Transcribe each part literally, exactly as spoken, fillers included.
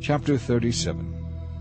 Chapter thirty-seven.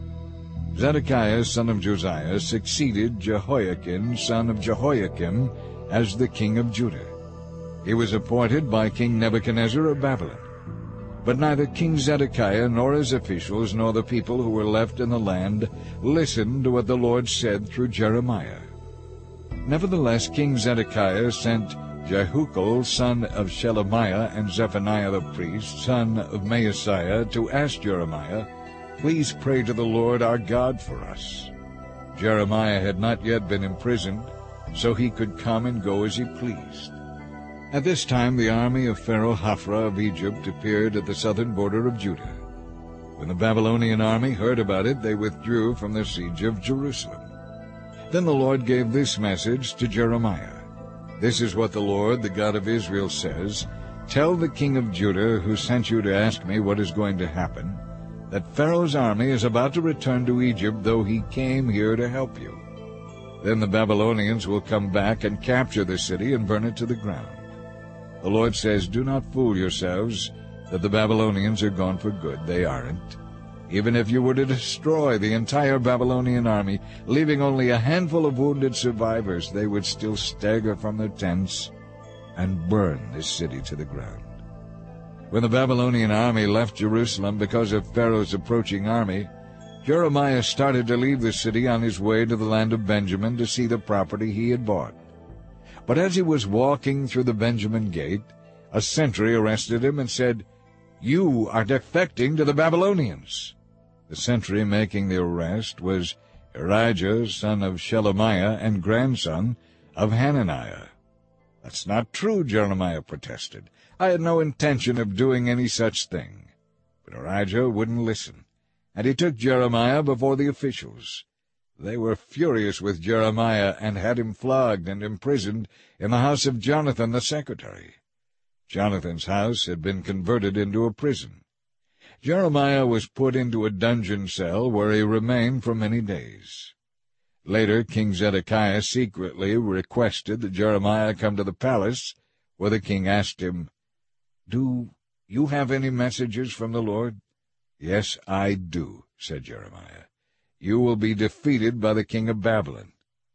Zedekiah son of Josiah succeeded Jehoiakim son of Jehoiakim as the king of Judah. He was appointed by King Nebuchadnezzar of Babylon. But neither King Zedekiah nor his officials nor the people who were left in the land listened to what the Lord said through Jeremiah. Nevertheless King Zedekiah sent Jehukal son of Shelemiah and Zephaniah the priest, son of Maaseiah, to ask Jeremiah, "Please pray to the Lord our God for us." Jeremiah had not yet been imprisoned, so he could come and go as he pleased. At this time the army of Pharaoh Hophra of Egypt appeared at the southern border of Judah. When the Babylonian army heard about it, they withdrew from the siege of Jerusalem. Then the Lord gave this message to Jeremiah. "This is what the Lord, the God of Israel, says, Tell the king of Judah, who sent you to ask me what is going to happen, that Pharaoh's army is about to return to Egypt, though he came here to help you. Then the Babylonians will come back and capture the city and burn it to the ground. The Lord says, Do not fool yourselves that the Babylonians are gone for good. They aren't. Even if you were to destroy the entire Babylonian army, leaving only a handful of wounded survivors, they would still stagger from their tents and burn this city to the ground." When the Babylonian army left Jerusalem because of Pharaoh's approaching army, Jeremiah started to leave the city on his way to the land of Benjamin to see the property he had bought. But as he was walking through the Benjamin gate, a sentry arrested him and said, "You are defecting to the Babylonians." The sentry making the arrest was Erijah, son of Shelemiah and grandson of Hananiah. "That's not true," Jeremiah protested. "I had no intention of doing any such thing." But Erijah wouldn't listen, and he took Jeremiah before the officials. They were furious with Jeremiah and had him flogged and imprisoned in the house of Jonathan the secretary. Jonathan's house had been converted into a prison. Jeremiah was put into a dungeon cell where he remained for many days. Later King Zedekiah secretly requested that Jeremiah come to the palace, where the king asked him, "Do you have any messages from the Lord?" "Yes, I do," said Jeremiah. "You will be defeated by the king of Babylon."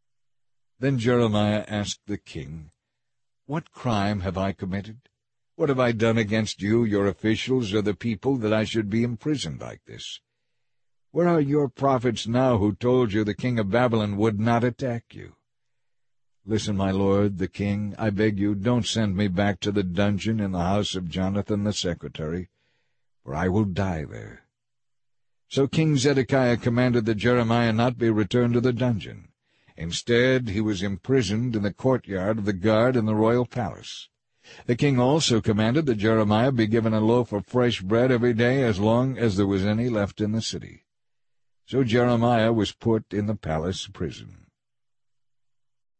Then Jeremiah asked the king, "What crime have I committed? What have I done against you, your officials, or the people, that I should be imprisoned like this? Where are your prophets now who told you the king of Babylon would not attack you? Listen, my lord, the king, I beg you, don't send me back to the dungeon in the house of Jonathan the secretary, for I will die there." So King Zedekiah commanded that Jeremiah not be returned to the dungeon. Instead, he was imprisoned in the courtyard of the guard in the royal palace. The king also commanded that Jeremiah be given a loaf of fresh bread every day as long as there was any left in the city. So Jeremiah was put in the palace prison.